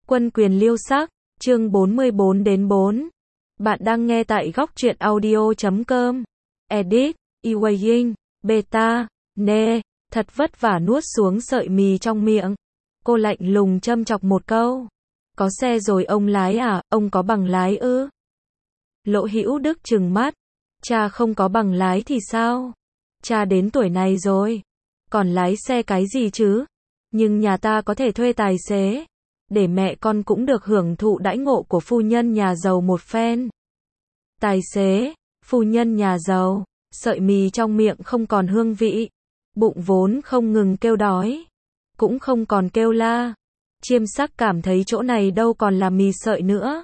Quân quyền liêu sắc, chương 44-4. Bạn đang nghe tại góc truyện audio.com. Edit, Ewaying, Beta, Nê, thật vất vả nuốt xuống sợi mì trong miệng. Cô lạnh lùng châm chọc một câu. Có xe rồi ông lái à, ông có bằng lái ư? Lỗ Hữu Đức trừng mắt. Cha không có bằng lái thì sao? Cha đến tuổi này rồi. Còn lái xe cái gì chứ? Nhưng nhà ta có thể thuê tài xế. Để mẹ con cũng được hưởng thụ đãi ngộ của phu nhân nhà giàu một phen. Tài xế, phu nhân nhà giàu, sợi mì trong miệng không còn hương vị. Bụng vốn không ngừng kêu đói. Cũng không còn kêu la. Chiêm sắc cảm thấy chỗ này đâu còn là mì sợi nữa.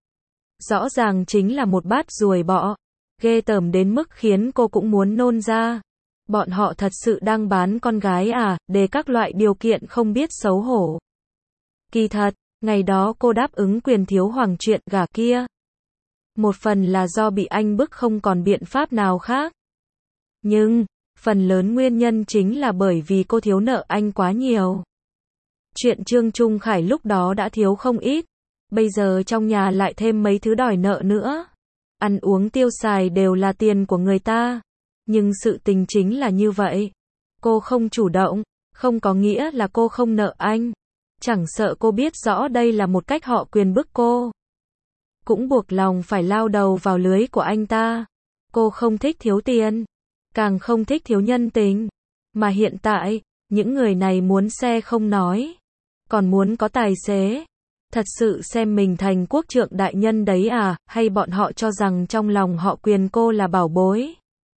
Rõ ràng chính là một bát ruồi bọ. Ghê tởm đến mức khiến cô cũng muốn nôn ra. Bọn họ thật sự đang bán con gái à, để các loại điều kiện không biết xấu hổ. Kỳ thật, ngày đó cô đáp ứng quyền thiếu hoàng chuyện gả kia. Một phần là do bị anh bức không còn biện pháp nào khác. Nhưng, phần lớn nguyên nhân chính là bởi vì cô thiếu nợ anh quá nhiều. Chuyện Trương Trung Khải lúc đó đã thiếu không ít. Bây giờ trong nhà lại thêm mấy thứ đòi nợ nữa. Ăn uống tiêu xài đều là tiền của người ta. Nhưng sự tình chính là như vậy. Cô không chủ động, không có nghĩa là cô không nợ anh. Chẳng sợ cô biết rõ đây là một cách họ quyền bức cô. Cũng buộc lòng phải lao đầu vào lưới của anh ta. Cô không thích thiếu tiền. Càng không thích thiếu nhân tình. Mà hiện tại, những người này muốn xe không nói. Còn muốn có tài xế. Thật sự xem mình thành quốc trượng đại nhân đấy à, hay bọn họ cho rằng trong lòng họ quyền cô là bảo bối.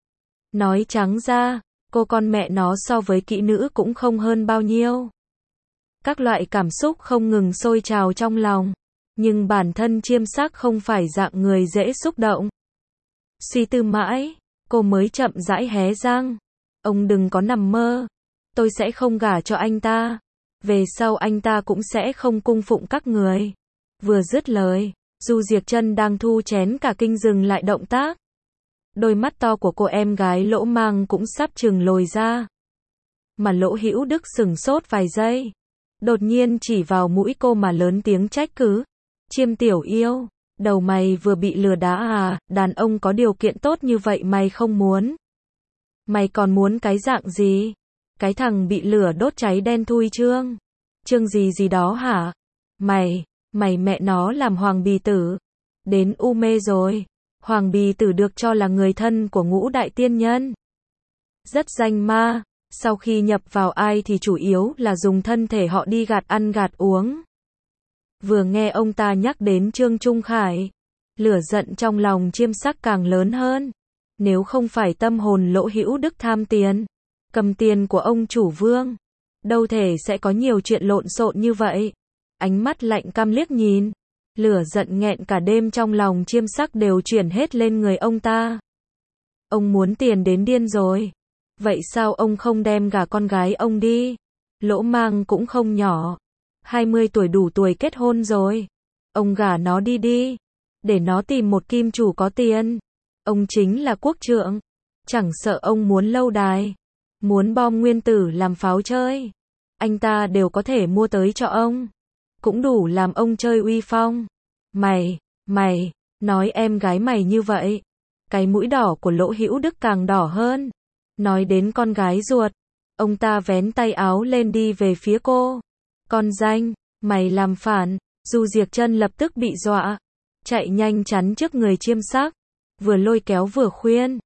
Nói trắng ra, cô con mẹ nó so với kỹ nữ cũng không hơn bao nhiêu. Các loại cảm xúc không ngừng sôi trào trong lòng. Nhưng bản thân Chiêm Sắc không phải dạng người dễ xúc động. Suy tư mãi, cô mới chậm rãi hé răng. Ông đừng có nằm mơ. Tôi sẽ không gả cho anh ta. Về sau anh ta cũng sẽ không cung phụng các người. Vừa dứt lời, Du Diệc Trân đang thu chén cả kinh dừng lại động tác. Đôi mắt to của cô em gái Lỗ Mang cũng sắp trừng lồi ra. Mà Lỗ Hữu Đức sửng sốt vài giây. Đột nhiên chỉ vào mũi cô mà lớn tiếng trách cứ. Chiêm tiểu yêu, đầu mày vừa bị lừa đá à, đàn ông có điều kiện tốt như vậy mày không muốn. Mày còn muốn cái dạng gì? Cái thằng bị lửa đốt cháy đen thui chương gì đó hả? Mày mẹ nó làm Hoàng Bì Tử. Đến u mê rồi. Hoàng Bì Tử được cho là người thân của Ngũ Đại Tiên Nhân. Rất danh ma, sau khi nhập vào ai thì chủ yếu là dùng thân thể họ đi gạt ăn gạt uống. Vừa nghe ông ta nhắc đến Trương Trung Khải, lửa giận trong lòng Chiêm Sắc càng lớn hơn. Nếu không phải tâm hồn Lỗ Hữu Đức tham tiền, cầm tiền của ông chủ Vương, đâu thể sẽ có nhiều chuyện lộn xộn như vậy. Ánh mắt lạnh căm liếc nhìn, lửa giận nghẹn cả đêm trong lòng Chiêm Sắc đều chuyển hết lên người ông ta. Ông muốn tiền đến điên rồi. Vậy sao ông không đem gả con gái ông đi? Lỗ Mang cũng không nhỏ. 20 tuổi đủ tuổi kết hôn rồi. Ông gả nó đi. Để nó tìm một kim chủ có tiền. Ông chính là quốc trượng. Chẳng sợ ông muốn lâu đài. Muốn bom nguyên tử làm pháo chơi. Anh ta đều có thể mua tới cho ông. Cũng đủ làm ông chơi uy phong. Mày, nói em gái mày như vậy. Cái mũi đỏ của Lỗ Hữu Đức càng đỏ hơn. Nói đến con gái ruột. Ông ta vén tay áo lên đi về phía cô. Con danh, mày làm phản. Du Diệc Trân lập tức bị dọa. Chạy nhanh chắn trước người Chiêm Sắc. Vừa lôi kéo vừa khuyên.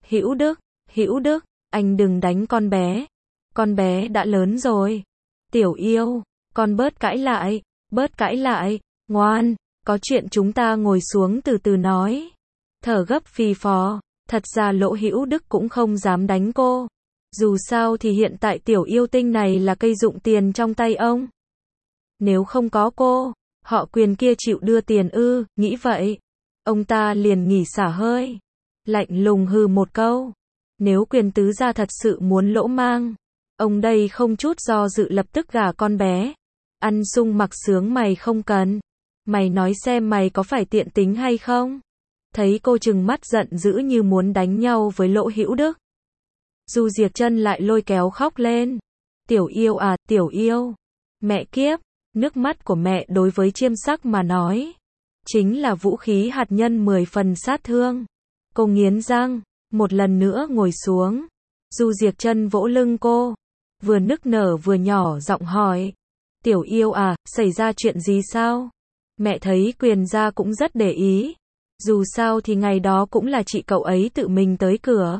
Hữu Đức, anh đừng đánh con bé. Con bé đã lớn rồi. Tiểu yêu, con bớt cãi lại, ngoan, có chuyện chúng ta ngồi xuống từ từ nói. Thở gấp phì phò, thật ra Lỗ Hữu Đức cũng không dám đánh cô. Dù sao thì hiện tại tiểu yêu tinh này là cây dụng tiền trong tay ông. Nếu không có cô, họ quyền kia chịu đưa tiền ư, nghĩ vậy. Ông ta liền nghỉ xả hơi. Lạnh lùng hừ một câu. Nếu quyền tứ gia thật sự muốn Lỗ Mang, ông đây không chút do dự lập tức gả con bé. Ăn sung mặc sướng mày không cần. Mày nói xem mày có phải tiện tính hay không? Thấy cô trừng mắt giận dữ như muốn đánh nhau với Lỗ Hữu Đức. Du Diệc Trân lại lôi kéo khóc lên. Tiểu yêu à, tiểu yêu. Mẹ kiếp, Nước mắt của mẹ đối với Chiêm Sắc mà nói, chính là vũ khí hạt nhân 10 phần sát thương. Cô nghiến răng, một lần nữa ngồi xuống. Du Diệc Trân vỗ lưng cô, vừa nức nở vừa nhỏ giọng hỏi. Tiểu yêu à, xảy ra chuyện gì sao? Mẹ thấy Quyền gia cũng rất để ý. Dù sao thì ngày đó cũng là chị cậu ấy tự mình tới cửa.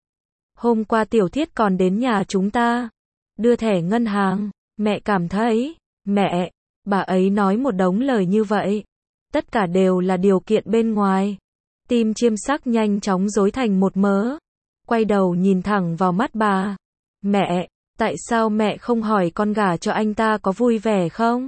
Hôm qua Tiểu Thiết còn đến nhà chúng ta, đưa thẻ ngân hàng. Mẹ cảm thấy, mẹ, bà ấy nói một đống lời như vậy. Tất cả đều là điều kiện bên ngoài. Tim Chiêm Sắc nhanh chóng rối thành một mớ. Quay đầu nhìn thẳng vào mắt bà. Mẹ, tại sao mẹ không hỏi con gả cho anh ta có vui vẻ không?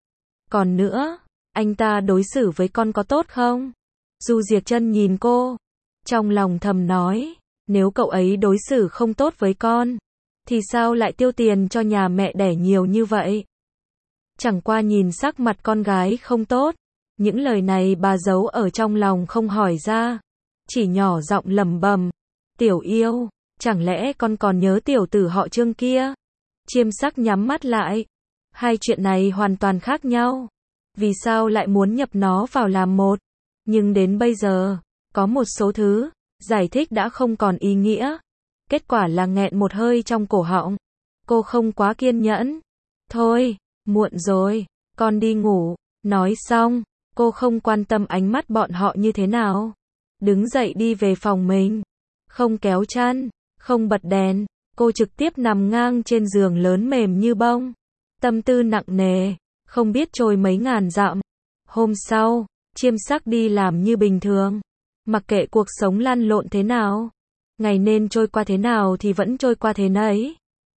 Còn nữa, anh ta đối xử với con có tốt không? Du Diệc Trân nhìn cô, trong lòng thầm nói, nếu cậu ấy đối xử không tốt với con, thì sao lại tiêu tiền cho nhà mẹ đẻ nhiều như vậy? Chẳng qua nhìn sắc mặt con gái không tốt, những lời này bà giấu ở trong lòng không hỏi ra, chỉ nhỏ giọng lẩm bẩm, Tiểu yêu, chẳng lẽ con còn nhớ tiểu tử họ Trương kia? Chiêm Sắc nhắm mắt lại, hai chuyện này hoàn toàn khác nhau, vì sao lại muốn nhập nó vào làm một? Nhưng đến bây giờ, có một số thứ, giải thích đã không còn ý nghĩa. Kết quả là nghẹn một hơi trong cổ họng. Cô không quá kiên nhẫn. Thôi, muộn rồi, con đi ngủ. Nói xong, cô không quan tâm ánh mắt bọn họ như thế nào. Đứng dậy đi về phòng mình. Không kéo chăn, không bật đèn, cô trực tiếp nằm ngang trên giường lớn mềm như bông. Tâm tư nặng nề, không biết trôi mấy ngàn dặm. Hôm sau, Chiêm Sắc đi làm như bình thường. Mặc kệ cuộc sống lăn lộn thế nào, ngày nên trôi qua thế nào thì vẫn trôi qua thế nấy.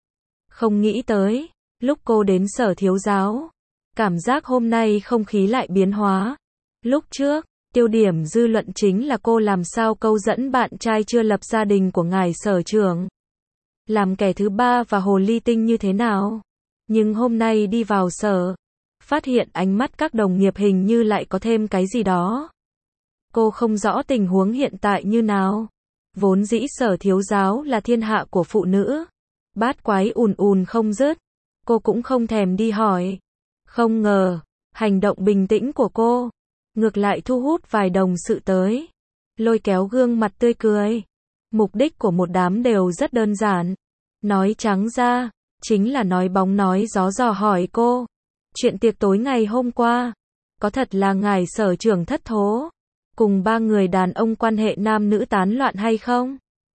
Không nghĩ tới, lúc cô đến Sở Thiếu Giáo, cảm giác hôm nay không khí lại biến hóa. Lúc trước, tiêu điểm dư luận chính là cô làm sao câu dẫn bạn trai chưa lập gia đình của ngài sở trưởng. Làm kẻ thứ ba và hồ ly tinh như thế nào. Nhưng hôm nay đi vào sở, phát hiện ánh mắt các đồng nghiệp hình như lại có thêm cái gì đó. Cô không rõ tình huống hiện tại như nào. Vốn dĩ Sở Thiếu Giáo là thiên hạ của phụ nữ. Bát quái ùn ùn không dứt. Cô cũng không thèm đi hỏi. Không ngờ, hành động bình tĩnh của cô, ngược lại thu hút vài đồng sự tới. Lôi kéo gương mặt tươi cười. Mục đích của một đám đều rất đơn giản. Nói trắng ra, chính là nói bóng nói gió dò hỏi cô. Chuyện tiệc tối ngày hôm qua, có thật là ngài sở trưởng thất thố, cùng 3 người đàn ông quan hệ nam nữ tán loạn hay không?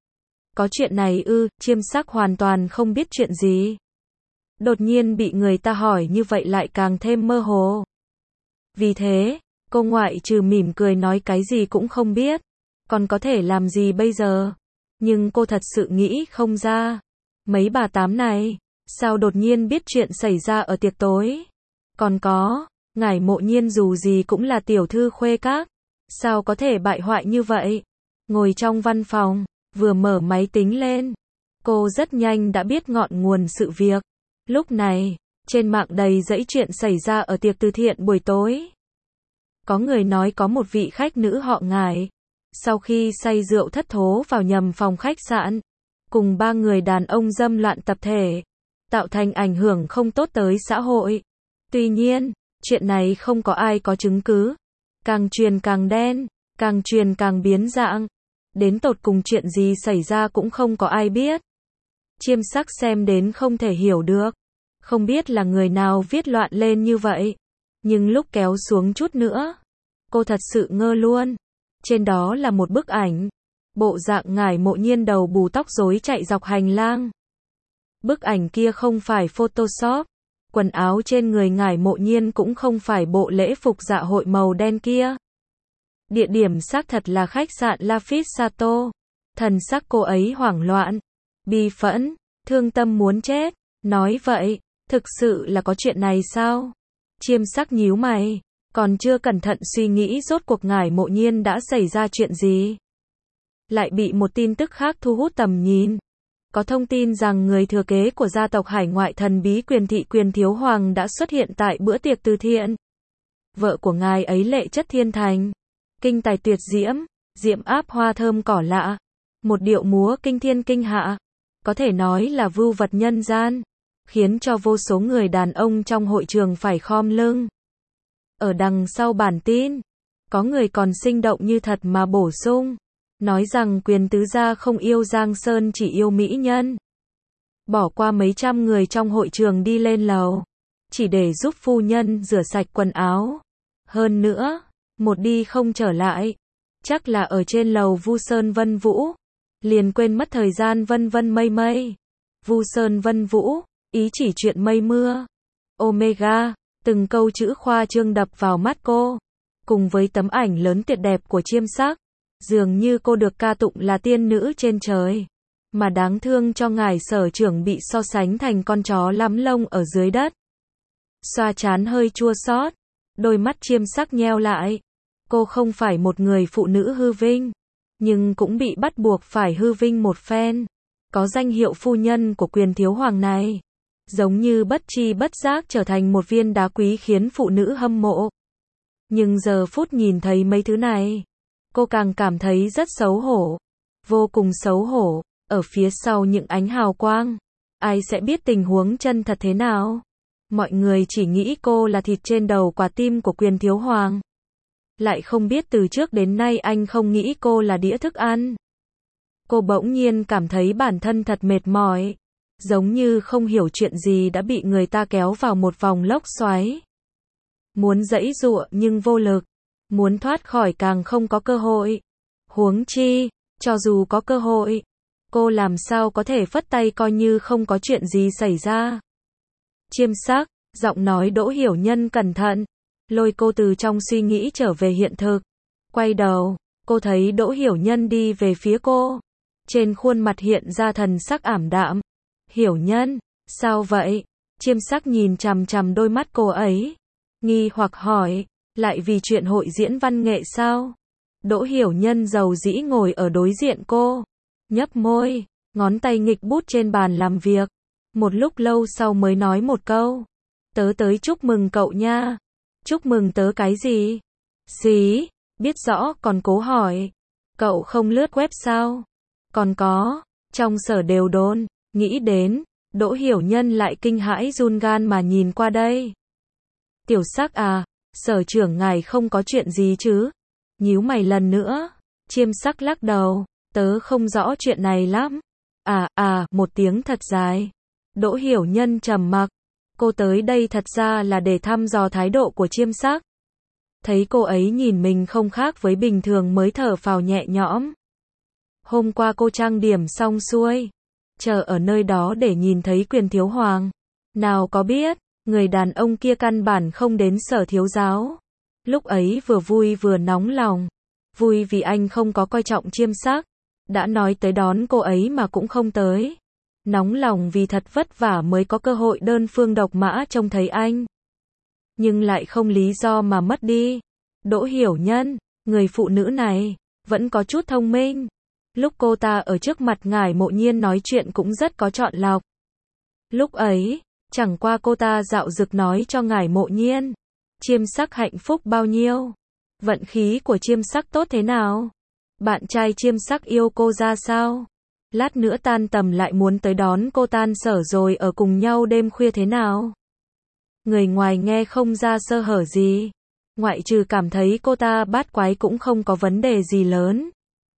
Có chuyện này ư? Chiêm Sắc hoàn toàn không biết chuyện gì. Đột nhiên bị người ta hỏi như vậy lại càng thêm mơ hồ. Vì thế, cô ngoại trừ mỉm cười nói cái gì cũng không biết, còn có thể làm gì bây giờ? Nhưng cô thật sự nghĩ không ra. Mấy bà tám này, sao đột nhiên biết chuyện xảy ra ở tiệc tối? Còn có, ngài Mộ Nhiên dù gì cũng là tiểu thư khuê các, sao có thể bại hoại như vậy? Ngồi trong văn phòng, vừa mở máy tính lên, cô rất nhanh đã biết ngọn nguồn sự việc. Lúc này, trên mạng đầy dãy chuyện xảy ra ở tiệc từ thiện buổi tối. Có người nói có một vị khách nữ họ Ngải, sau khi say rượu thất thố vào nhầm phòng khách sạn, cùng 3 người đàn ông dâm loạn tập thể, tạo thành ảnh hưởng không tốt tới xã hội. Tuy nhiên, chuyện này không có ai có chứng cứ. Càng truyền càng đen, càng truyền càng biến dạng. Đến tột cùng chuyện gì xảy ra cũng không có ai biết. Chiêm Sắc xem đến không thể hiểu được. Không biết là người nào viết loạn lên như vậy. Nhưng lúc kéo xuống chút nữa, cô thật sự ngơ luôn. Trên đó là một bức ảnh. Bộ dạng ngải Mộ Nhiên đầu bù tóc rối chạy dọc hành lang. Bức ảnh kia không phải Photoshop. Quần áo trên người ngải Mộ Nhiên cũng không phải bộ lễ phục dạ hội màu đen kia. Địa điểm xác thật là khách sạn Lafitte Sato. Thần sắc cô ấy hoảng loạn, bi phẫn, thương tâm muốn chết. Nói vậy, thực sự là có chuyện này sao? Chiêm Sắc nhíu mày, còn chưa cẩn thận suy nghĩ rốt cuộc ngải Mộ Nhiên đã xảy ra chuyện gì. Lại bị một tin tức khác thu hút tầm nhìn. Có thông tin rằng người thừa kế của gia tộc hải ngoại thần bí Quyền thị Quyền Thiếu Hoàng đã xuất hiện tại bữa tiệc từ thiện. Vợ của ngài ấy lệ chất thiên thành, kinh tài tuyệt diễm, diễm áp hoa thơm cỏ lạ, một điệu múa kinh thiên kinh hạ, có thể nói là vưu vật nhân gian. khiến cho vô số người đàn ông trong hội trường phải khom lưng. Ở đằng sau bản tin, có người còn sinh động như thật mà bổ sung, nói rằng Quyền tứ gia không yêu Giang Sơn chỉ yêu mỹ nhân. Bỏ qua mấy trăm người trong hội trường đi lên lầu, chỉ để giúp phu nhân rửa sạch quần áo. Hơn nữa, một đi không trở lại, chắc là ở trên lầu Vu Sơn Vân Vũ, liền quên mất thời gian vân vân mây mây. Vu Sơn Vân Vũ, ý chỉ chuyện mây mưa. Omega, từng câu chữ khoa trương đập vào mắt cô, cùng với tấm ảnh lớn tuyệt đẹp của Chiêm Sắc, dường như cô được ca tụng là tiên nữ trên trời. Mà đáng thương cho ngài sở trưởng bị so sánh thành con chó lắm lông ở dưới đất. Xoa trán hơi chua xót, đôi mắt Chiêm Sắc nheo lại. Cô không phải một người phụ nữ hư vinh, nhưng cũng bị bắt buộc phải hư vinh một phen. Có danh hiệu phu nhân của Quyền thiếu hoàng này, giống như bất tri bất giác trở thành một viên đá quý khiến phụ nữ hâm mộ. Nhưng giờ phút nhìn thấy mấy thứ này, cô càng cảm thấy rất xấu hổ, vô cùng xấu hổ. Ở phía sau những ánh hào quang, ai sẽ biết tình huống chân thật thế nào? Mọi người chỉ nghĩ cô là thịt trên đầu quả tim của Quyền thiếu hoàng, lại không biết từ trước đến nay anh không nghĩ cô là đĩa thức ăn. Cô bỗng nhiên cảm thấy bản thân thật mệt mỏi, giống như không hiểu chuyện gì đã bị người ta kéo vào một vòng lốc xoáy. Muốn giãy giụa nhưng vô lực, muốn thoát khỏi càng không có cơ hội. Huống chi, cho dù có cơ hội, cô làm sao có thể phất tay coi như không có chuyện gì xảy ra. Chiêm Sắc, giọng nói Đỗ Hiểu Nhân cẩn thận, lôi cô từ trong suy nghĩ trở về hiện thực. Quay đầu, cô thấy Đỗ Hiểu Nhân đi về phía cô. Trên khuôn mặt hiện ra thần sắc ảm đạm. Hiểu Nhân, sao vậy? Chiêm Sắc nhìn chằm chằm đôi mắt cô ấy, nghi hoặc hỏi, lại vì chuyện hội diễn văn nghệ sao? Đỗ Hiểu Nhân dầu dĩ ngồi ở đối diện cô, nhấp môi, ngón tay nghịch bút trên bàn làm việc. Một lúc lâu sau mới nói một câu, tớ tới chúc mừng cậu nha. Chúc mừng tớ cái gì? Xí, biết rõ còn cố hỏi, cậu không lướt web sao? Còn có, trong sở đều đồn, nghĩ đến, Đỗ Hiểu Nhân lại kinh hãi run gan mà nhìn qua đây. Tiểu Sắc à, sở trưởng ngài không có chuyện gì chứ? Nhíu mày lần nữa, Chiêm Sắc lắc đầu, tớ không rõ chuyện này lắm. Một tiếng thật dài. Đỗ Hiểu Nhân trầm mặc, cô tới đây thật ra là để thăm dò thái độ của Chiêm Sắc. Thấy cô ấy nhìn mình không khác với bình thường mới thở phào nhẹ nhõm. Hôm qua cô trang điểm xong xuôi, chờ ở nơi đó để nhìn thấy Quyền thiếu hoàng. Nào có biết, người đàn ông kia căn bản không đến sở thiếu giáo. Lúc ấy vừa vui vừa nóng lòng. Vui vì anh không có coi trọng Chiêm Sắc, đã nói tới đón cô ấy mà cũng không tới. Nóng lòng vì thật vất vả mới có cơ hội đơn phương độc mã trông thấy anh. Nhưng lại không lý do mà mất đi. Đỗ Hiểu Nhân, người phụ nữ này, vẫn có chút thông minh. Lúc cô ta ở trước mặt ngải Mộ Nhiên nói chuyện cũng rất có chọn lọc. Lúc ấy, chẳng qua cô ta dạo dực nói cho ngải Mộ Nhiên, Chiêm Sắc hạnh phúc bao nhiêu, vận khí của Chiêm Sắc tốt thế nào, bạn trai Chiêm Sắc yêu cô ra sao, lát nữa tan tầm lại muốn tới đón cô tan sở rồi ở cùng nhau đêm khuya thế nào. Người ngoài nghe không ra sơ hở gì, ngoại trừ cảm thấy cô ta bát quái cũng không có vấn đề gì lớn.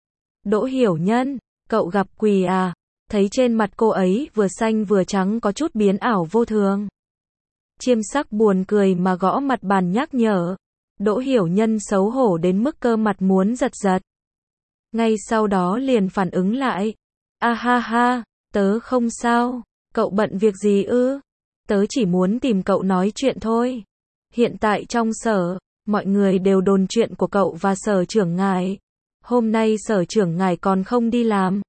Đỗ Hiểu Nhân, cậu gặp quỷ à? Thấy trên mặt cô ấy vừa xanh vừa trắng có chút biến ảo vô thường. Chiêm Sắc buồn cười mà gõ mặt bàn nhắc nhở. Đỗ Hiểu Nhân xấu hổ đến mức cơ mặt muốn giật giật. Ngay sau đó liền phản ứng lại. Ha ha, tớ không sao, cậu bận việc gì ư? Tớ chỉ muốn tìm cậu nói chuyện thôi. Hiện tại trong sở, mọi người đều đồn chuyện của cậu và sở trưởng ngài. Hôm nay sở trưởng ngài còn không đi làm.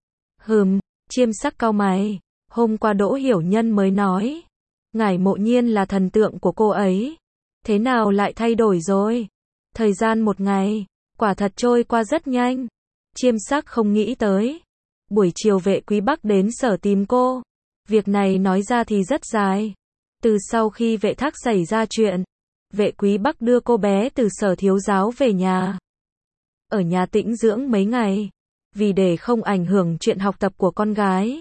Chiêm Sắc cau mày. Hôm qua Đỗ Hiểu Nhân mới nói, ngải Mộ Nhiên là thần tượng của cô ấy. Thế nào lại thay đổi rồi? Thời gian một ngày, quả thật trôi qua rất nhanh. Chiêm Sắc không nghĩ tới. Buổi chiều Vệ Quý Bắc đến sở tìm cô. Việc này nói ra thì rất dài. Từ sau khi Vệ Thác xảy ra chuyện, Vệ Quý Bắc đưa cô bé từ sở thiếu giáo về nhà. Ở nhà tĩnh dưỡng mấy ngày, vì để không ảnh hưởng chuyện học tập của con gái.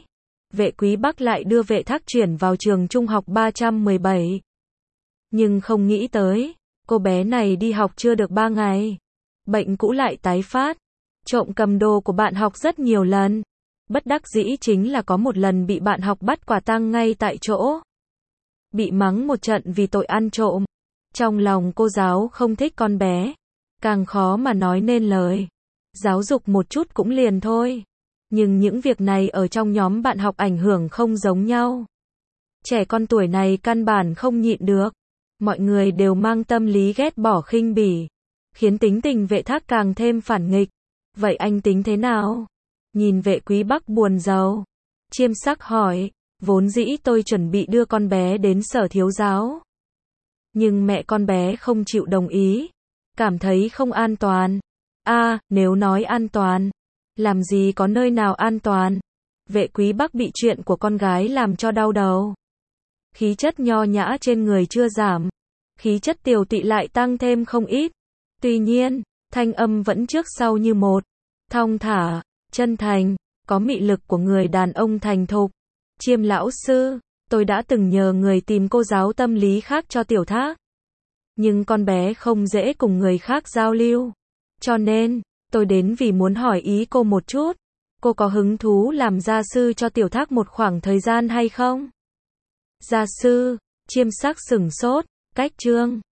Vệ Quý Bắc lại đưa Vệ Thác chuyển vào trường trung học 317. Nhưng không nghĩ tới, cô bé này đi học chưa được 3 ngày. Bệnh cũ lại tái phát. Trộm cầm đồ của bạn học rất nhiều lần. Bất đắc dĩ chính là có một lần bị bạn học bắt quả tang ngay tại chỗ. Bị mắng một trận vì tội ăn trộm. Trong lòng cô giáo không thích con bé. Càng khó mà nói nên lời. Giáo dục một chút cũng liền thôi. Nhưng những việc này ở trong nhóm bạn học ảnh hưởng không giống nhau. Trẻ con tuổi này căn bản không nhịn được. Mọi người đều mang tâm lý ghét bỏ khinh bỉ. Khiến tính tình Vệ Thác càng thêm phản nghịch. Vậy anh tính thế nào? Nhìn Vệ Quý Bắc buồn rầu. Chiêm Sắc hỏi, vốn dĩ tôi chuẩn bị đưa con bé đến sở thiếu giáo. Nhưng mẹ con bé không chịu đồng ý. Cảm thấy không an toàn. Nếu nói an toàn, làm gì có nơi nào an toàn. Vệ Quý Bắc bị chuyện của con gái làm cho đau đầu. Khí chất nho nhã trên người chưa giảm. Khí chất tiều tụy lại tăng thêm không ít. Tuy nhiên, thanh âm vẫn trước sau như một. Thong thả, chân thành, có mị lực của người đàn ông thành thục. Chiêm lão sư, tôi đã từng nhờ người tìm cô giáo tâm lý khác cho Tiểu Thác. Nhưng con bé không dễ cùng người khác giao lưu. Cho nên, tôi đến vì muốn hỏi ý cô một chút. Cô có hứng thú làm gia sư cho Tiểu Thác một khoảng thời gian hay không? Gia sư, Chiêm Sắc sửng sốt, cách chương.